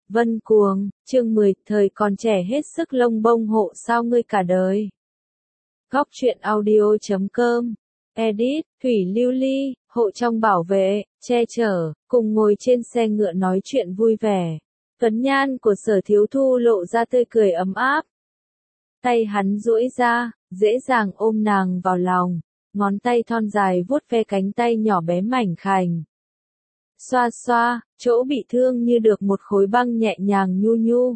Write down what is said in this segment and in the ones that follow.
Vân Cuồng, chương 10, thời còn trẻ hết sức lông bông hộ sao ngươi cả đời. Góc truyện audio.com, edit, Thủy Lưu Ly, hộ trong bảo vệ, che chở, cùng ngồi trên xe ngựa nói chuyện vui vẻ. Tuấn nhan của Sở Thiếu Thu lộ ra tươi cười ấm áp. Tay hắn duỗi ra, dễ dàng ôm nàng vào lòng, ngón tay thon dài vuốt ve cánh tay nhỏ bé mảnh khảnh. Xoa xoa, chỗ bị thương như được một khối băng nhẹ nhàng nhu nhu.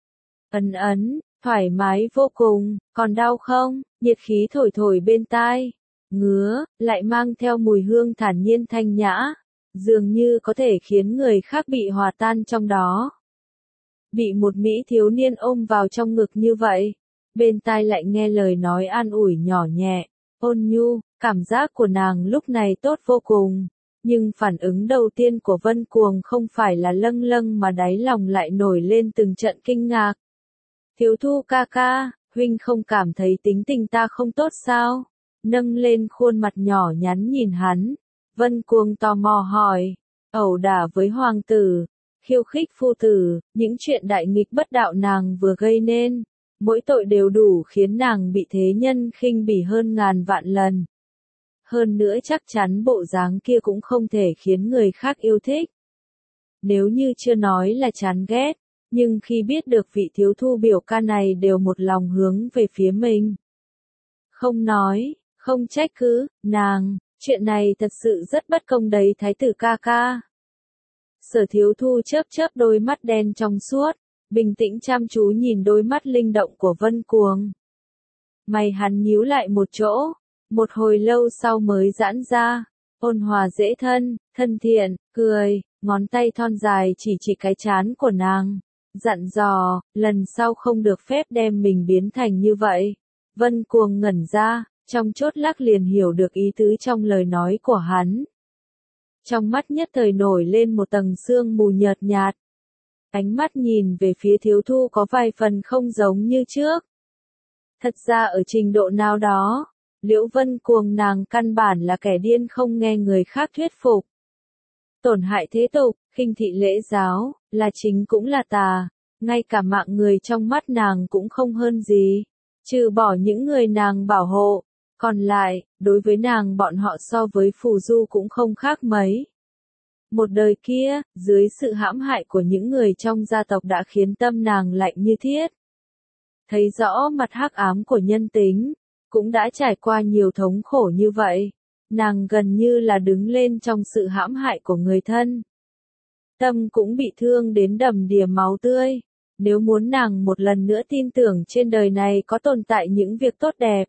Ấn ấn, thoải mái vô cùng, còn đau không? Nhiệt khí thổi thổi bên tai. Ngứa, lại mang theo mùi hương thản nhiên thanh nhã, dường như có thể khiến người khác bị hòa tan trong đó. Bị một mỹ thiếu niên ôm vào trong ngực như vậy, bên tai lại nghe lời nói an ủi nhỏ nhẹ, ôn nhu, cảm giác của nàng lúc này tốt vô cùng. Nhưng phản ứng đầu tiên của Vân Cuồng không phải là lâng lâng mà đáy lòng lại nổi lên từng trận kinh ngạc. Thiếu Thu ca ca, huynh không cảm thấy tính tình ta không tốt sao? Nâng lên khuôn mặt nhỏ nhắn nhìn hắn, Vân Cuồng tò mò hỏi, ẩu đả với hoàng tử, khiêu khích phu tử, những chuyện đại nghịch bất đạo nàng vừa gây nên, mỗi tội đều đủ khiến nàng bị thế nhân khinh bỉ hơn ngàn vạn lần. Hơn nữa chắc chắn bộ dáng kia cũng không thể khiến người khác yêu thích. Nếu như chưa nói là chán ghét, nhưng khi biết được vị thiếu thu biểu ca này đều một lòng hướng về phía mình. Không nói, không trách cứ, nàng, chuyện này thật sự rất bất công đấy thái tử ca ca. Sở Thiếu Thu chớp chớp đôi mắt đen trong suốt, bình tĩnh chăm chú nhìn đôi mắt linh động của Vân Cuồng. Mày hắn nhíu lại một chỗ. Một hồi lâu sau mới giãn ra, ôn hòa dễ thân, thân thiện, cười, ngón tay thon dài chỉ cái trán của nàng, dặn dò, lần sau không được phép đem mình biến thành như vậy. Vân Cuồng ngẩn ra, trong chốt lắc liền hiểu được ý tứ trong lời nói của hắn. Trong mắt nhất thời nổi lên một tầng sương mù nhợt nhạt. Ánh mắt nhìn về phía Thiếu Thu có vài phần không giống như trước. Thật ra ở trình độ nào đó, Liễu Vân Cuồng nàng căn bản là kẻ điên không nghe người khác thuyết phục. Tổn hại thế tục, khinh thị lễ giáo, là chính cũng là tà, ngay cả mạng người trong mắt nàng cũng không hơn gì. Trừ bỏ những người nàng bảo hộ, còn lại, đối với nàng bọn họ so với phù du cũng không khác mấy. Một đời kia, dưới sự hãm hại của những người trong gia tộc đã khiến tâm nàng lạnh như thiết. Thấy rõ mặt hắc ám của nhân tính, cũng đã trải qua nhiều thống khổ như vậy, nàng gần như là đứng lên trong sự hãm hại của người thân. Tâm cũng bị thương đến đầm đìa máu tươi, nếu muốn nàng một lần nữa tin tưởng trên đời này có tồn tại những việc tốt đẹp.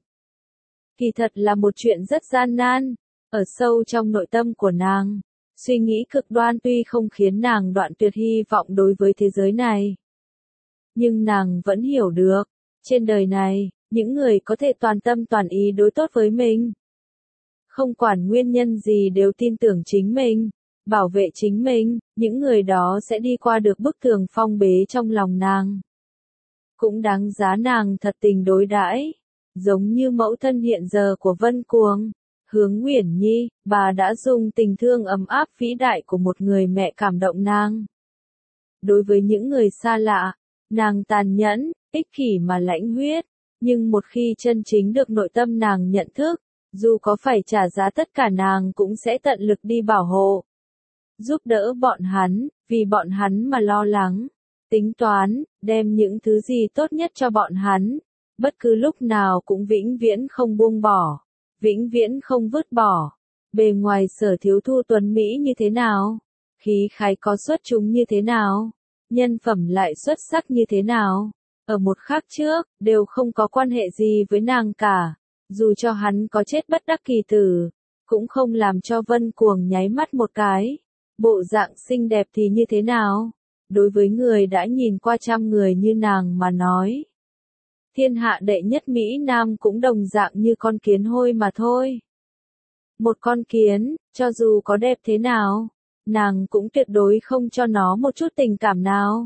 Kỳ thật là một chuyện rất gian nan, ở sâu trong nội tâm của nàng, suy nghĩ cực đoan tuy không khiến nàng đoạn tuyệt hy vọng đối với thế giới này. Nhưng nàng vẫn hiểu được, trên đời này, những người có thể toàn tâm toàn ý đối tốt với mình. Không quản nguyên nhân gì đều tin tưởng chính mình, bảo vệ chính mình, những người đó sẽ đi qua được bức tường phong bế trong lòng nàng. Cũng đáng giá nàng thật tình đối đãi, giống như mẫu thân hiện giờ của Vân Cuồng, Hướng Uyển Nhi, bà đã dùng tình thương ấm áp vĩ đại của một người mẹ cảm động nàng. Đối với những người xa lạ, nàng tàn nhẫn, ích kỷ mà lãnh huyết. Nhưng một khi chân chính được nội tâm nàng nhận thức, dù có phải trả giá tất cả nàng cũng sẽ tận lực đi bảo hộ. Giúp đỡ bọn hắn, vì bọn hắn mà lo lắng, tính toán, đem những thứ gì tốt nhất cho bọn hắn, bất cứ lúc nào cũng vĩnh viễn không buông bỏ, vĩnh viễn không vứt bỏ. Bề ngoài Sở Thiếu Thu tuấn mỹ như thế nào? Khí khái có xuất chúng như thế nào? Nhân phẩm lại xuất sắc như thế nào? Ở một khắc trước, đều không có quan hệ gì với nàng cả. Dù cho hắn có chết bất đắc kỳ tử, cũng không làm cho Vân Cuồng nháy mắt một cái. Bộ dạng xinh đẹp thì như thế nào? Đối với người đã nhìn qua trăm người như nàng mà nói. Thiên hạ đệ nhất Mỹ Nam cũng đồng dạng như con kiến hôi mà thôi. Một con kiến, cho dù có đẹp thế nào, nàng cũng tuyệt đối không cho nó một chút tình cảm nào.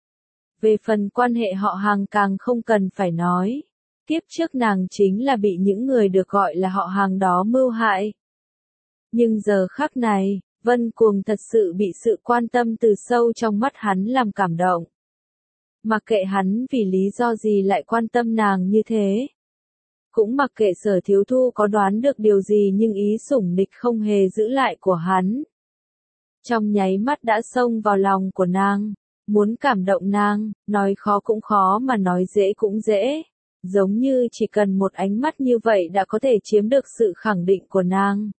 Về phần quan hệ họ hàng càng không cần phải nói. Kiếp trước nàng chính là bị những người được gọi là họ hàng đó mưu hại. Nhưng giờ khắc này, Vân Cuồng thật sự bị sự quan tâm từ sâu trong mắt hắn làm cảm động. Mặc kệ hắn vì lý do gì lại quan tâm nàng như thế. Cũng mặc kệ Sở Thiếu Thu có đoán được điều gì nhưng ý sủng nịch không hề giữ lại của hắn. Trong nháy mắt đã xông vào lòng của nàng, muốn cảm động nàng, nói khó cũng khó mà nói dễ cũng dễ. Giống như chỉ cần một ánh mắt như vậy đã có thể chiếm được sự khẳng định của nàng.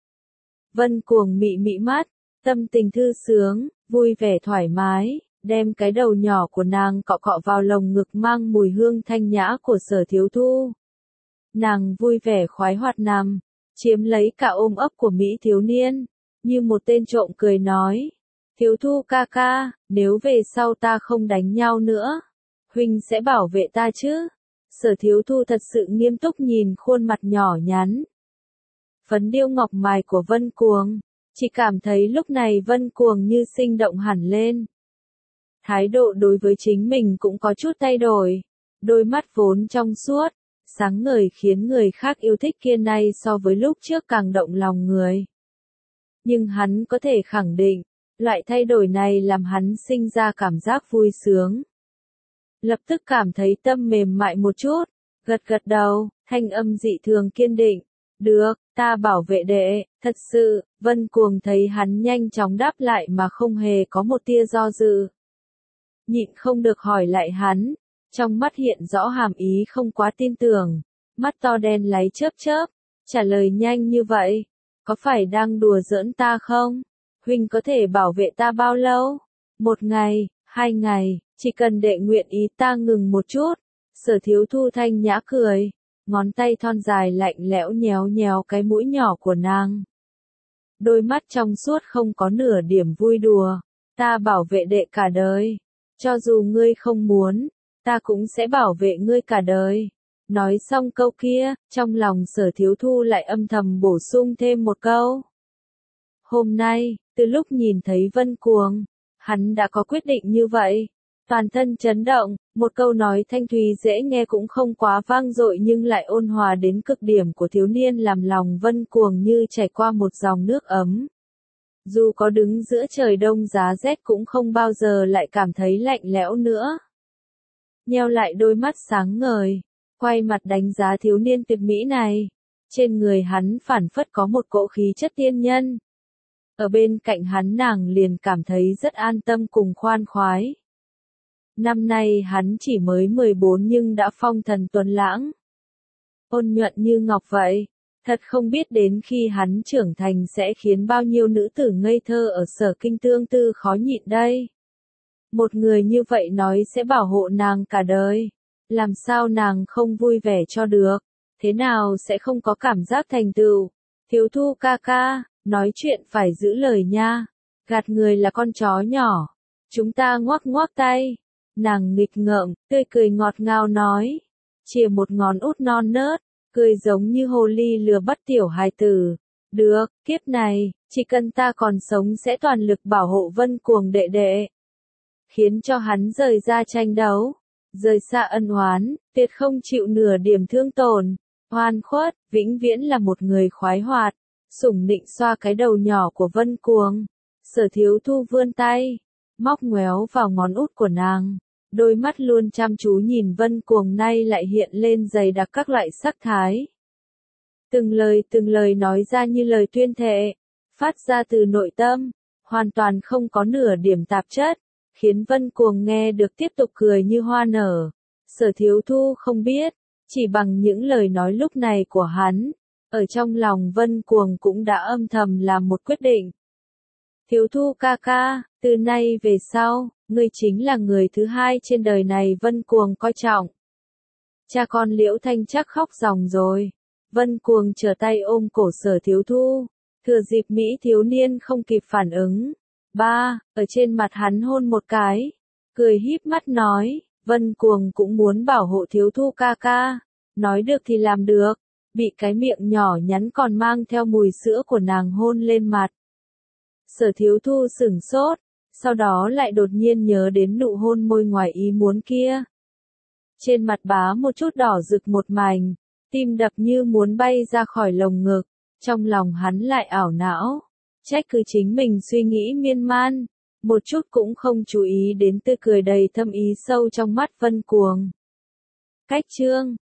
Vân Cuồng mị mị mắt, tâm tình thư sướng, vui vẻ thoải mái, đem cái đầu nhỏ của nàng cọ cọ vào lồng ngực mang mùi hương thanh nhã của Sở Thiếu Thu. Nàng vui vẻ khoái hoạt nằm, chiếm lấy cả ôm ấp của Mỹ thiếu niên, như một tên trộm cười nói. Thiếu Thu ca ca, nếu về sau ta không đánh nhau nữa, huynh sẽ bảo vệ ta chứ? Sở Thiếu Thu thật sự nghiêm túc nhìn khuôn mặt nhỏ nhắn. Phấn điêu ngọc mài của Vân Cuồng, chỉ cảm thấy lúc này Vân Cuồng như sinh động hẳn lên. Thái độ đối với chính mình cũng có chút thay đổi, đôi mắt vốn trong suốt, sáng ngời khiến người khác yêu thích kia nay so với lúc trước càng động lòng người. Nhưng hắn có thể khẳng định, loại thay đổi này làm hắn sinh ra cảm giác vui sướng. Lập tức cảm thấy tâm mềm mại một chút, gật gật đầu, thanh âm dị thường kiên định. Được, ta bảo vệ đệ, thật sự. Vân Cuồng thấy hắn nhanh chóng đáp lại mà không hề có một tia do dự. Nhịn không được hỏi lại hắn, trong mắt hiện rõ hàm ý không quá tin tưởng, mắt to đen láy chớp chớp, trả lời nhanh như vậy, có phải đang đùa giỡn ta không? Huynh có thể bảo vệ ta bao lâu? 1 ngày, 2 ngày, chỉ cần đệ nguyện ý ta ngừng một chút. Sở Thiếu Thu thanh nhã cười, ngón tay thon dài lạnh lẽo nhéo nhéo cái mũi nhỏ của nàng. Đôi mắt trong suốt không có nửa điểm vui đùa, ta bảo vệ đệ cả đời, cho dù ngươi không muốn, ta cũng sẽ bảo vệ ngươi cả đời. Nói xong câu kia, trong lòng Sở Thiếu Thu lại âm thầm bổ sung thêm một câu. Hôm nay, từ lúc nhìn thấy Vân Cuồng, hắn đã có quyết định như vậy. Toàn thân chấn động, một câu nói thanh thúy dễ nghe cũng không quá vang dội nhưng lại ôn hòa đến cực điểm của thiếu niên làm lòng Vân Cuồng như chảy qua một dòng nước ấm. Dù có đứng giữa trời đông giá rét cũng không bao giờ lại cảm thấy lạnh lẽo nữa. Nheo lại đôi mắt sáng ngời, quay mặt đánh giá thiếu niên tuyệt mỹ này. Trên người hắn phảng phất có một cỗ khí chất tiên nhân. Ở bên cạnh hắn nàng liền cảm thấy rất an tâm cùng khoan khoái. Năm nay hắn chỉ mới 14 nhưng đã phong thần tuấn lãng. Ôn nhuận như ngọc vậy, thật không biết đến khi hắn trưởng thành sẽ khiến bao nhiêu nữ tử ngây thơ ở Sở Kinh tương tư khó nhịn đây. Một người như vậy nói sẽ bảo hộ nàng cả đời, làm sao nàng không vui vẻ cho được, thế nào sẽ không có cảm giác thành tựu. Thiếu Thu ca ca, nói chuyện phải giữ lời nha, gạt người là con chó nhỏ, chúng ta ngoắc ngoắc tay. Nàng nghịch ngợm, tươi cười ngọt ngào nói, chìa một ngón út non nớt, cười giống như hồ ly lừa bắt tiểu hài tử. Được, kiếp này, chỉ cần ta còn sống sẽ toàn lực bảo hộ Vân Cuồng đệ đệ. Khiến cho hắn rời ra tranh đấu, rời xa ân oán, tuyệt không chịu nửa điểm thương tổn, oan khuất, vĩnh viễn là một người khoái hoạt. Sủng nịnh xoa cái đầu nhỏ của Vân Cuồng. Sở Thiếu Thu vươn tay, móc ngoéo vào ngón út của nàng. Đôi mắt luôn chăm chú nhìn Vân Cuồng nay lại hiện lên dày đặc các loại sắc thái. Từng lời nói ra như lời tuyên thệ, phát ra từ nội tâm, hoàn toàn không có nửa điểm tạp chất, khiến Vân Cuồng nghe được tiếp tục cười như hoa nở. Sở Thiếu Thu không biết, chỉ bằng những lời nói lúc này của hắn, ở trong lòng Vân Cuồng cũng đã âm thầm làm một quyết định. Thiếu Thu ca ca, từ nay về sau, ngươi chính là người thứ hai trên đời này Vân Cuồng coi trọng. Cha con Liễu Thanh chắc khóc ròng rồi. Vân Cuồng trở tay ôm cổ Sở Thiếu Thu, thừa dịp Mỹ thiếu niên không kịp phản ứng. Ở trên mặt hắn hôn một cái, cười híp mắt nói, Vân Cuồng cũng muốn bảo hộ Thiếu Thu ca ca, nói được thì làm được, bị cái miệng nhỏ nhắn còn mang theo mùi sữa của nàng hôn lên mặt. Sở Thiếu Thu sửng sốt, sau đó lại đột nhiên nhớ đến nụ hôn môi ngoài ý muốn kia. Trên mặt bá một chút đỏ rực một mảnh, tim đập như muốn bay ra khỏi lồng ngực, trong lòng hắn lại ảo não. Trách cứ chính mình suy nghĩ miên man, một chút cũng không chú ý đến tươi cười đầy thâm ý sâu trong mắt Vân Cuồng. Cách chương